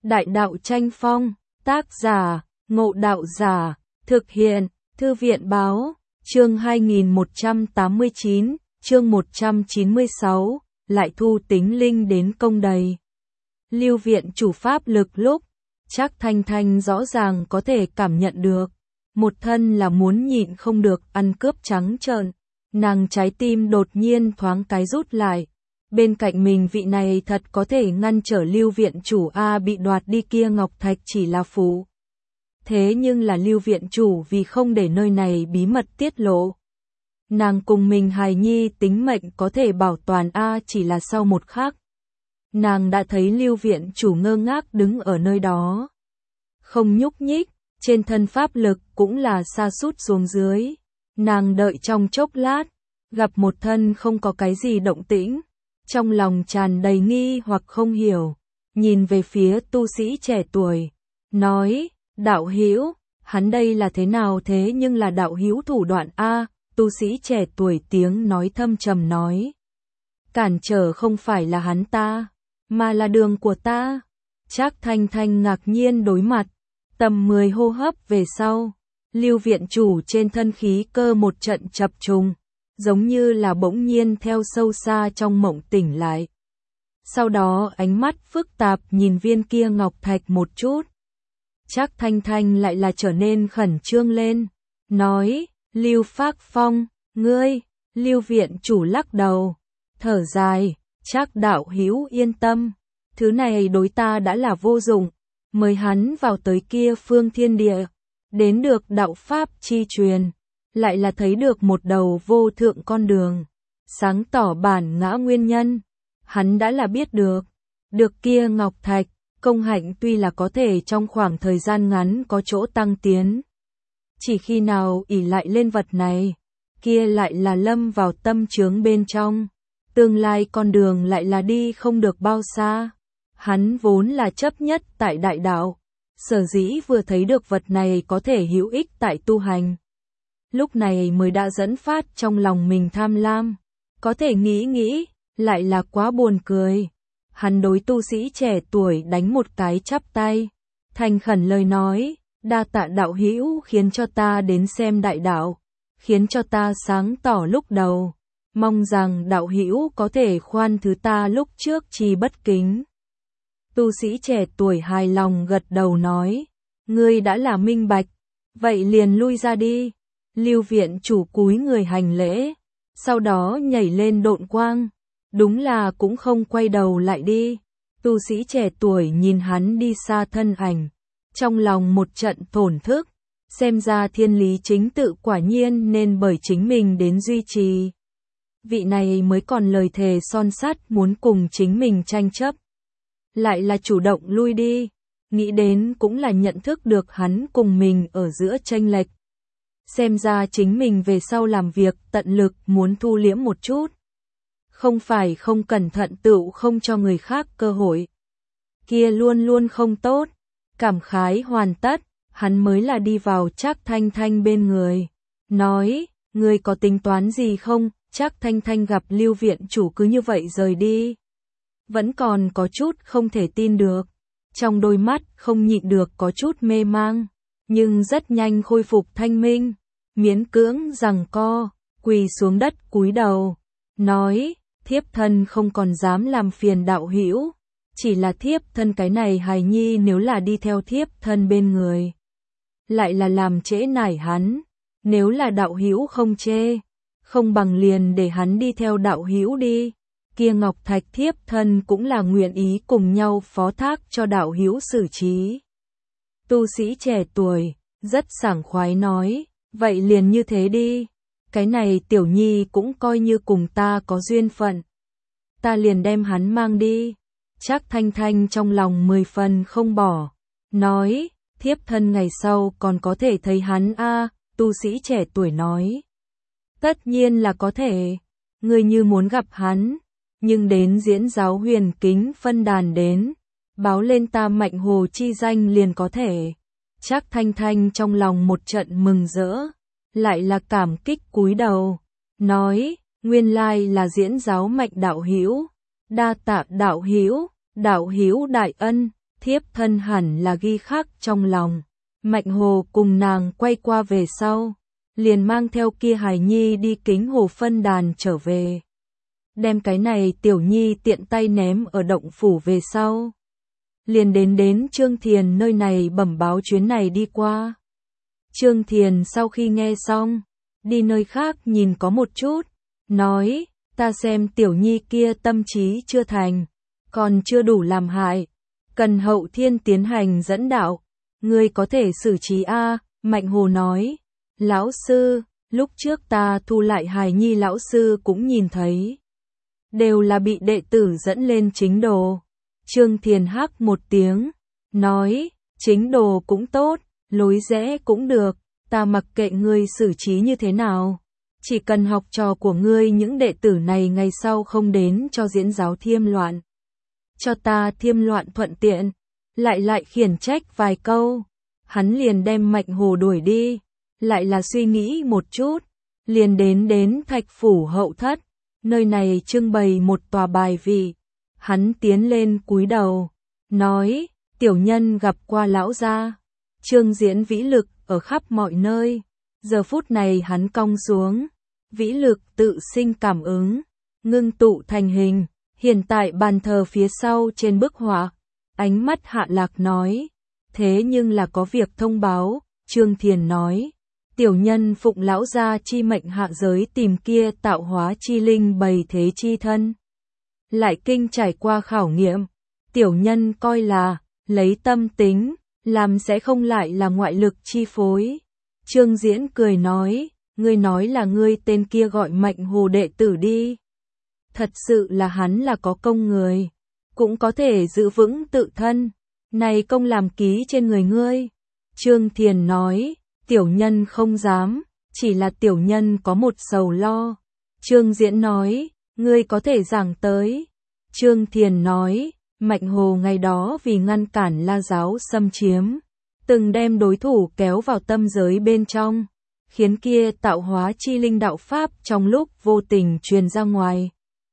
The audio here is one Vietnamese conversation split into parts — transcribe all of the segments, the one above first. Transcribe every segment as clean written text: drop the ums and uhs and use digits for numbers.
Đại đạo tranh phong, tác giả, Ngộ Đạo Giả, thực hiện, Thư viện báo, chương 2189, chương 196, lại thu tính linh đến công đầy. Lưu viện chủ pháp lực lúc, Trác Thanh Thanh rõ ràng có thể cảm nhận được, một thân là muốn nhịn không được ăn cướp trắng trợn, nàng trái tim đột nhiên thoáng cái rút lại. Bên cạnh mình vị này thật có thể ngăn trở Lưu viện chủ bị đoạt đi kia ngọc thạch chỉ là phù. Thế nhưng là Lưu viện chủ vì không để nơi này bí mật tiết lộ. Nàng cùng mình hài nhi tính mệnh có thể bảo toàn chỉ là sau một khắc. Nàng đã thấy Lưu viện chủ ngơ ngác đứng ở nơi đó. Không nhúc nhích, trên thân pháp lực cũng là sa sút xuống dưới. Nàng đợi trong chốc lát, gặp một thân không có cái gì động tĩnh. Trong lòng tràn đầy nghi hoặc không hiểu, nhìn về phía tu sĩ trẻ tuổi, nói, đạo hữu, hắn đây là thế nào thế nhưng là đạo hữu thủ đoạn tu sĩ trẻ tuổi tiếng nói thâm trầm nói. Cản trở không phải là hắn ta, mà là đường của ta. Trác Thanh Thanh ngạc nhiên đối mặt, tầm 10 hô hấp về sau, Lưu viện chủ trên thân khí cơ một trận chập trùng. Giống như là bỗng nhiên theo sâu xa trong mộng tỉnh lại. Sau đó ánh mắt phức tạp nhìn viên kia ngọc thạch một chút. Trác Thanh Thanh lại là trở nên khẩn trương lên. Nói, Lưu Phác Phong, ngươi, Lưu viện chủ lắc đầu. Thở dài, Trác đạo hữu yên tâm. Thứ này đối ta đã là vô dụng. Mời hắn vào tới kia phương thiên địa. Đến được đạo pháp chi truyền. Lại là thấy được một đầu vô thượng con đường, sáng tỏ bản ngã nguyên nhân, hắn đã là biết được kia ngọc thạch, công hạnh tuy là có thể trong khoảng thời gian ngắn có chỗ tăng tiến. Chỉ khi nào ỷ lại lên vật này, kia lại là lâm vào tâm chướng bên trong, tương lai con đường lại là đi không được bao xa. Hắn vốn là chấp nhất tại đại đạo, sở dĩ vừa thấy được vật này có thể hữu ích tại tu hành. Lúc này mới đã dẫn phát trong lòng mình tham lam, có thể nghĩ, lại là quá buồn cười. Hắn đối tu sĩ trẻ tuổi đánh một cái chắp tay, thành khẩn lời nói, đa tạ đạo hữu khiến cho ta đến xem đại đạo, khiến cho ta sáng tỏ lúc đầu, mong rằng đạo hữu có thể khoan thứ ta lúc trước chi bất kính. Tu sĩ trẻ tuổi hài lòng gật đầu nói, ngươi đã là minh bạch, vậy liền lui ra đi. Lưu viện chủ cúi người hành lễ, sau đó nhảy lên độn quang, đúng là cũng không quay đầu lại đi. Tu sĩ trẻ tuổi nhìn hắn đi xa thân ảnh, trong lòng một trận thổn thức, xem ra thiên lý chính tự quả nhiên nên bởi chính mình đến duy trì. Vị này mới còn lời thề son sắt muốn cùng chính mình tranh chấp, lại là chủ động lui đi, nghĩ đến cũng là nhận thức được hắn cùng mình ở giữa chênh lệch. Xem ra chính mình về sau làm việc tận lực muốn thu liễm một chút. Không phải không cẩn thận tựu không cho người khác cơ hội. Kia luôn luôn không tốt. Cảm khái hoàn tất, hắn mới là đi vào Trác Thanh Thanh bên người. Nói, ngươi có tính toán gì không? Trác Thanh Thanh gặp Lưu viện chủ cứ như vậy rời đi. Vẫn còn có chút không thể tin được. Trong đôi mắt không nhịn được có chút mê mang. Nhưng rất nhanh khôi phục thanh minh, miễn cưỡng giằng co, quỳ xuống đất cúi đầu, nói, thiếp thân không còn dám làm phiền đạo hữu, chỉ là thiếp thân cái này hài nhi nếu là đi theo thiếp thân bên người, lại là làm trễ nải hắn, nếu là đạo hữu không chê, không bằng liền để hắn đi theo đạo hữu đi, kia ngọc thạch thiếp thân cũng là nguyện ý cùng nhau phó thác cho đạo hữu xử trí. Tu sĩ trẻ tuổi, rất sảng khoái nói, vậy liền như thế đi, cái này tiểu nhi cũng coi như cùng ta có duyên phận. Ta liền đem hắn mang đi. Trác Thanh Thanh trong lòng 10 phần không bỏ, nói, thiếp thân ngày sau còn có thể thấy hắn tu sĩ trẻ tuổi nói. Tất nhiên là có thể, ngươi như muốn gặp hắn, nhưng đến diễn giáo huyền kính phân đàn đến. Báo lên ta Mạnh Hồ chi danh liền có thể. Trác Thanh Thanh trong lòng một trận mừng rỡ, lại là cảm kích cúi đầu, nói, nguyên lai là diễn giáo Mạnh đạo hữu, đa tạ đạo hữu đại ân. thiếp thân hẳn là ghi khắc trong lòng. Mạnh Hồ cùng nàng quay qua về sau, liền mang theo kia hài nhi đi Kính Hồ phân đàn trở về. Đem cái này tiểu nhi tiện tay ném ở động phủ về sau. Liền đến Trương Thiền nơi này bẩm báo chuyến này đi qua. Trương Thiền sau khi nghe xong, đi nơi khác nhìn có một chút, nói, ta xem tiểu nhi kia tâm trí chưa thành, còn chưa đủ làm hại, cần Hậu Thiên tiến hành dẫn đạo, ngươi có thể xử trí a. Mạnh Hồ nói, lão sư, lúc trước ta thu lại hài nhi lão sư cũng nhìn thấy. Đều là bị đệ tử dẫn lên chính đồ. Trương Thiền hắc một tiếng, nói, chính đồ cũng tốt, lối rẽ cũng được, ta mặc kệ ngươi xử trí như thế nào. Chỉ cần học trò của ngươi những đệ tử này ngày sau không đến cho diễn giáo thiêm loạn. Cho ta thiêm loạn thuận tiện, lại khiển trách vài câu. Hắn liền đem Mạnh Hồ đuổi đi, lại là suy nghĩ một chút, liền đến Thạch Phủ hậu thất, nơi này trưng bày một tòa bài vị. Hắn tiến lên cúi đầu, nói, tiểu nhân gặp qua lão gia. Trương Diễn vĩ lực ở khắp mọi nơi, giờ phút này hắn cong xuống, vĩ lực tự sinh cảm ứng, ngưng tụ thành hình, hiện tại bàn thờ phía sau trên bức họa, ánh mắt Hạ Lạc nói, thế nhưng là có việc thông báo. Trương Thiền nói, tiểu nhân phụng lão gia chi mệnh hạ giới tìm kia tạo hóa chi linh bày thế chi thân. Lại kinh trải qua khảo nghiệm, tiểu nhân coi là, lấy tâm tính, làm sẽ không lại là ngoại lực chi phối. Trương Diễn cười nói, ngươi nói là ngươi tên kia gọi Mạnh Hồ đệ tử đi. Thật sự là hắn là có công người, cũng có thể giữ vững tự thân, này công làm ký trên người ngươi. Trương Thiền nói, tiểu nhân không dám, chỉ là tiểu nhân có một sầu lo. Trương Diễn nói, ngươi có thể giảng tới. Trương Thiền nói, Mạnh Hồ ngày đó vì ngăn cản La giáo xâm chiếm, từng đem đối thủ kéo vào tâm giới bên trong, khiến kia tạo hóa chi linh đạo pháp trong lúc vô tình truyền ra ngoài.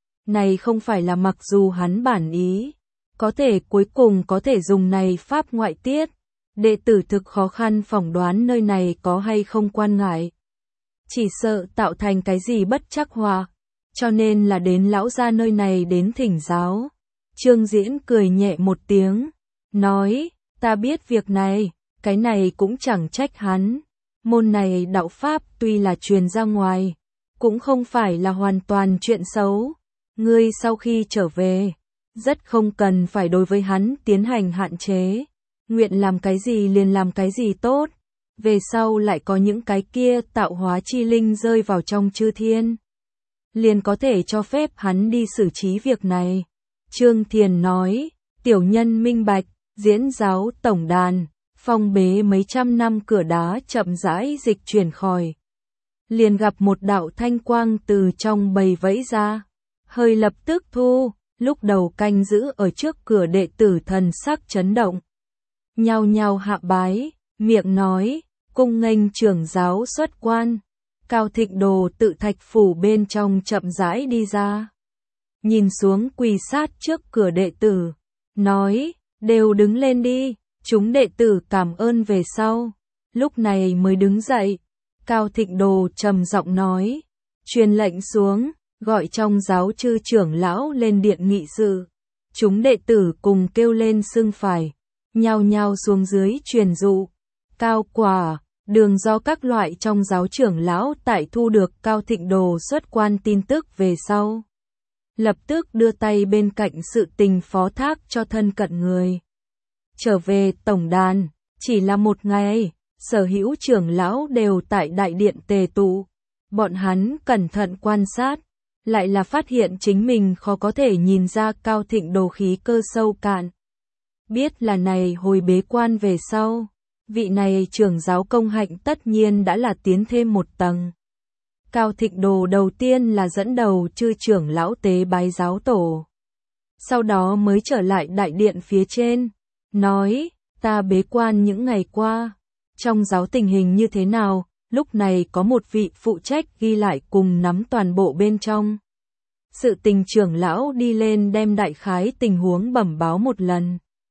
Này không phải là mặc dù hắn bản ý, có thể cuối cùng có thể dùng này pháp ngoại tiết, đệ tử thực khó khăn phỏng đoán nơi này có hay không quan ngại. Chỉ sợ tạo thành cái gì bất trắc hòa, cho nên là đến lão gia nơi này đến thỉnh giáo. Trương Diễn cười nhẹ một tiếng, nói, ta biết việc này, cái này cũng chẳng trách hắn. Môn này đạo pháp tuy là truyền ra ngoài, cũng không phải là hoàn toàn chuyện xấu. Ngươi sau khi trở về, rất không cần phải đối với hắn tiến hành hạn chế. Nguyện làm cái gì liền làm cái gì tốt. Về sau lại có những cái kia tạo hóa chi linh rơi vào trong chư thiên, liền có thể cho phép hắn đi xử trí việc này. Trương Thiền nói, tiểu nhân minh bạch, diễn giáo tổng đàn, phong bế mấy trăm năm cửa đá chậm rãi dịch chuyển khỏi. Liền gặp một đạo thanh quang từ trong bầy vẫy ra, hơi lập tức thu, lúc đầu canh giữ ở trước cửa đệ tử thần sắc chấn động. Nhao nhao hạ bái, miệng nói, cung nghênh trưởng giáo xuất quan. Cao Thịnh Đồ tự Thạch Phủ bên trong chậm rãi đi ra. Nhìn xuống quỳ sát trước cửa đệ tử, nói, đều đứng lên đi. Chúng đệ tử cảm ơn về sau, lúc này mới đứng dậy. Cao Thịnh Đồ trầm giọng nói, truyền lệnh xuống, gọi trong giáo chư trưởng lão lên điện nghị sự. Chúng đệ tử cùng kêu lên xưng phải, nhao nhao xuống dưới truyền dụ. Cao Quả, Đường do các loại trong giáo trưởng lão tại thu được Cao Thịnh Đồ xuất quan tin tức về sau, lập tức đưa tay bên cạnh sự tình phó thác cho thân cận người. Trở về tổng đàn, chỉ là một ngày, sở hữu trưởng lão đều tại đại điện tề tụ. Bọn hắn cẩn thận quan sát, lại là phát hiện chính mình khó có thể nhìn ra Cao Thịnh Đồ khí cơ sâu cạn. Biết là này hồi bế quan về sau, vị này trưởng giáo công hạnh tất nhiên đã là tiến thêm một tầng. Cao Thịnh Đồ đầu tiên là dẫn đầu chư trưởng lão tế bái giáo tổ. Sau đó mới trở lại đại điện phía trên, nói, ta bế quan những ngày qua, trong giáo tình hình như thế nào, lúc này có một vị phụ trách ghi lại cùng nắm toàn bộ bên trong. Sự tình trưởng lão đi lên đem đại khái tình huống bẩm báo một lần.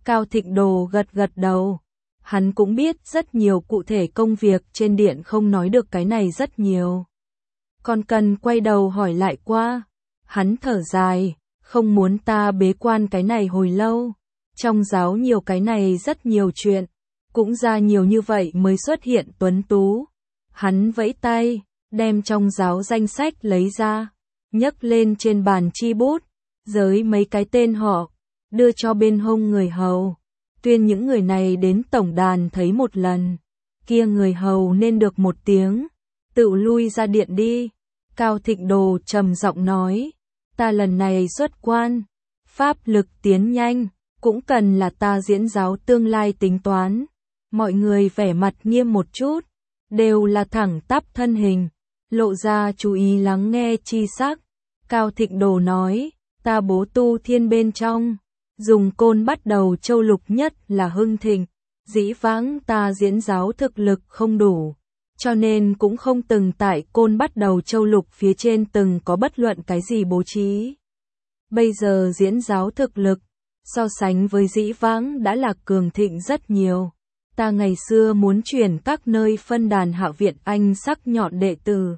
Cao Thịnh Đồ gật gật đầu. Hắn cũng biết rất nhiều cụ thể công việc trên điện không nói được cái này rất nhiều. Còn cần quay đầu hỏi lại qua. Hắn thở dài, không muốn ta bế quan cái này hồi lâu. Trong giáo nhiều cái này rất nhiều chuyện, cũng ra nhiều như vậy mới xuất hiện tuấn tú. Hắn vẫy tay, đem trong giáo danh sách lấy ra, nhấc lên trên bàn chi bút, giới mấy cái tên họ, đưa cho bên hông người hầu. Tuyên những người này đến tổng đàn thấy một lần, kia người hầu nên được một tiếng, tự lui ra điện đi. Cao Thịnh Đồ trầm giọng nói, ta lần này xuất quan, pháp lực tiến nhanh, cũng cần là ta diễn giáo tương lai tính toán. Mọi người vẻ mặt nghiêm một chút, đều là thẳng tắp thân hình, lộ ra chú ý lắng nghe chi sắc. Cao Thịnh Đồ nói, ta bố tu thiên bên trong, dùng côn bắt đầu châu lục nhất là hưng thịnh, dĩ vãng ta diễn giáo thực lực không đủ, cho nên cũng không từng tại côn bắt đầu châu lục phía trên từng có bất luận cái gì bố trí. Bây giờ diễn giáo thực lực, so sánh với dĩ vãng đã là cường thịnh rất nhiều. Ta ngày xưa muốn chuyển các nơi phân đàn Hạ Viện Anh sắc nhọn đệ tử.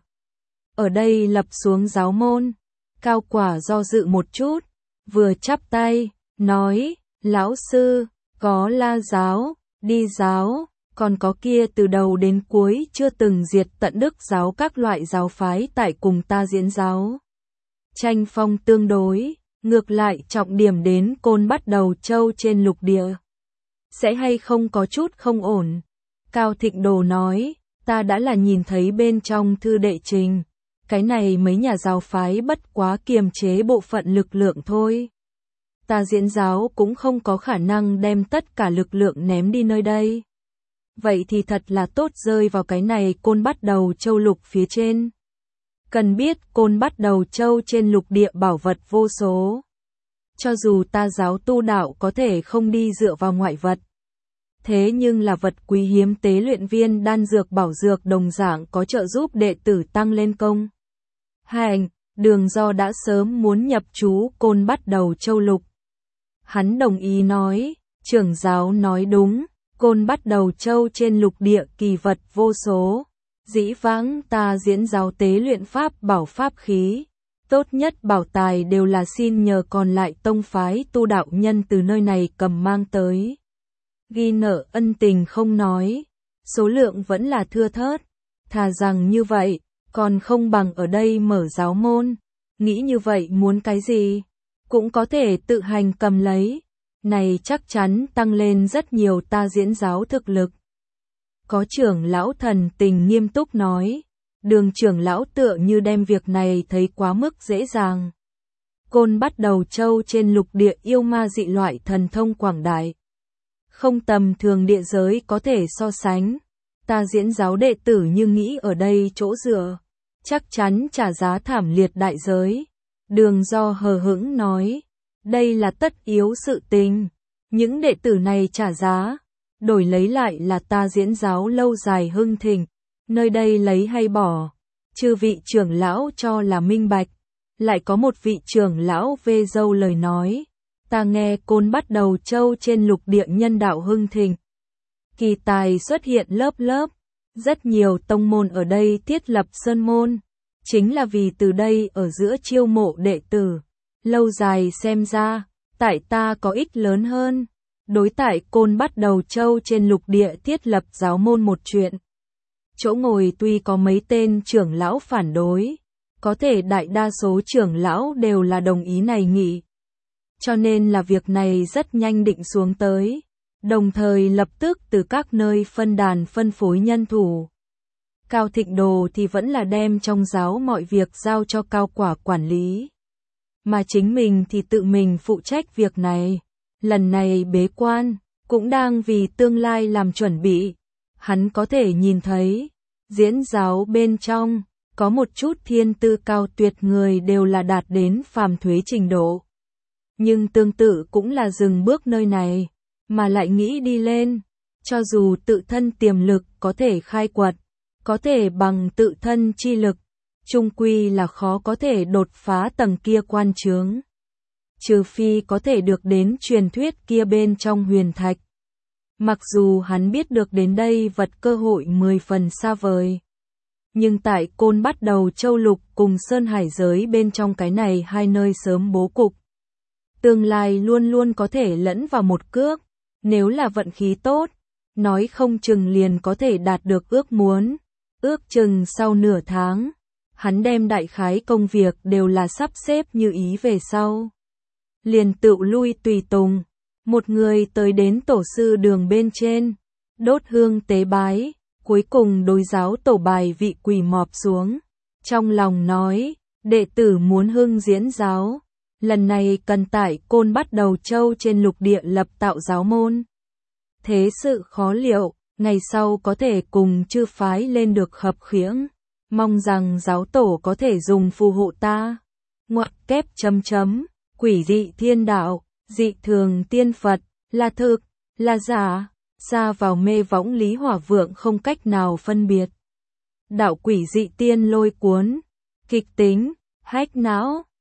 Ở đây lập xuống giáo môn. Cao Quả do dự một chút, vừa chắp tay, nói, lão sư, có La giáo, Đi giáo, còn có kia từ đầu đến cuối chưa từng diệt tận Đức giáo các loại giáo phái tại cùng ta diễn giáo. Tranh phong tương đối, ngược lại trọng điểm đến côn bắt đầu châu trên lục địa. Sẽ hay không có chút không ổn. Cao Thịnh Đồ nói, ta đã là nhìn thấy bên trong thư đệ trình. Cái này mấy nhà giáo phái bất quá kiềm chế bộ phận lực lượng thôi. Ta diễn giáo cũng không có khả năng đem tất cả lực lượng ném đi nơi đây. Vậy thì thật là tốt rơi vào cái này côn bắt đầu châu lục phía trên. Cần biết côn bắt đầu châu trên lục địa bảo vật vô số. Cho dù ta giáo tu đạo có thể không đi dựa vào ngoại vật. Thế nhưng là vật quý hiếm tế luyện viên đan dược bảo dược đồng dạng có trợ giúp đệ tử tăng lên công. Hành, Đường Do đã sớm muốn nhập trú côn bắt đầu châu lục. Hắn đồng ý nói, trưởng giáo nói đúng, côn bắt đầu châu trên lục địa kỳ vật vô số. Dĩ vãng ta diễn giáo tế luyện pháp bảo pháp khí. Tốt nhất bảo tài đều là xin nhờ còn lại tông phái tu đạo nhân từ nơi này cầm mang tới. Ghi nợ ân tình không nói, số lượng vẫn là thưa thớt. Thà rằng như vậy, còn không bằng ở đây mở giáo môn. Nghĩ như vậy muốn cái gì, cũng có thể tự hành cầm lấy. Này chắc chắn tăng lên rất nhiều ta diễn giáo thực lực. Có trưởng lão thần tình nghiêm túc nói. Đường trưởng lão tựa như đem việc này thấy quá mức dễ dàng. Côn bắt đầu châu trên lục địa yêu ma dị loại thần thông quảng đại. Không tầm thường địa giới có thể so sánh. Ta diễn giáo đệ tử như nghĩ ở đây chỗ dựa. Chắc chắn trả giá thảm liệt đại giới. Đường Do hờ hững nói. Đây là tất yếu sự tình. Những đệ tử này trả giá. Đổi lấy lại là ta diễn giáo lâu dài hưng thịnh. Nơi đây lấy hay bỏ, chư vị trưởng lão cho là minh bạch. Lại có một vị trưởng lão vê dâu lời nói, ta nghe côn bắt đầu châu trên lục địa nhân đạo hưng thịnh. Kỳ tài xuất hiện lớp lớp, rất nhiều tông môn ở đây thiết lập sơn môn, chính là vì từ đây ở giữa chiêu mộ đệ tử. Lâu dài xem ra, tại ta có ích lớn hơn. Đối tại côn bắt đầu châu trên lục địa thiết lập giáo môn một chuyện. Chỗ ngồi tuy có mấy tên trưởng lão phản đối, có thể đại đa số trưởng lão đều là đồng ý này nghị. Cho nên là việc này rất nhanh định xuống tới, đồng thời lập tức từ các nơi phân đàn phân phối nhân thủ. Cao Thịnh Đồ thì vẫn là đem trong giáo mọi việc giao cho Cao Quả quản lý. Mà chính mình thì tự mình phụ trách việc này. Lần này bế quan, cũng đang vì tương lai làm chuẩn bị. Hắn có thể nhìn thấy, diễn giáo bên trong, có một chút thiên tư cao tuyệt người đều là đạt đến phàm thuế trình độ. Nhưng tương tự cũng là dừng bước nơi này, mà lại nghĩ đi lên, cho dù tự thân tiềm lực có thể khai quật, có thể bằng tự thân chi lực, chung quy là khó có thể đột phá tầng kia quan chướng. trừ phi có thể được đến truyền thuyết kia bên trong huyền thạch. Mặc dù hắn biết được đến đây vật cơ hội 10 phần xa vời. Nhưng tại Côn Bắt Đầu Châu Lục cùng Sơn Hải giới bên trong cái này hai nơi sớm bố cục. Tương lai luôn luôn có thể lẫn vào một cước, nếu là vận khí tốt, nói không chừng liền có thể đạt được ước muốn. Ước chừng sau nửa tháng, hắn đem đại khái công việc đều là sắp xếp như ý về sau. Liền tự lui tùy tùng, một người tới đến tổ sư đường bên trên, đốt hương tế bái, cuối cùng đối giáo tổ bài vị quỳ mọp xuống. Trong lòng nói, đệ tử muốn hưng diễn giáo, lần này cần tại Côn Bắt Đầu Châu trên lục địa lập tạo giáo môn. Thế sự khó liệu, ngày sau có thể cùng chư phái lên được hợp khiễng, mong rằng giáo tổ có thể dùng phù hộ ta. Ngoặc kép chấm chấm, quỷ dị thiên đạo, dị thường tiên Phật, là thực, là giả, xa vào mê võng Lý Hỏa Vượng không cách nào phân biệt. Đạo quỷ dị tiên lôi cuốn, kịch tính, hách não.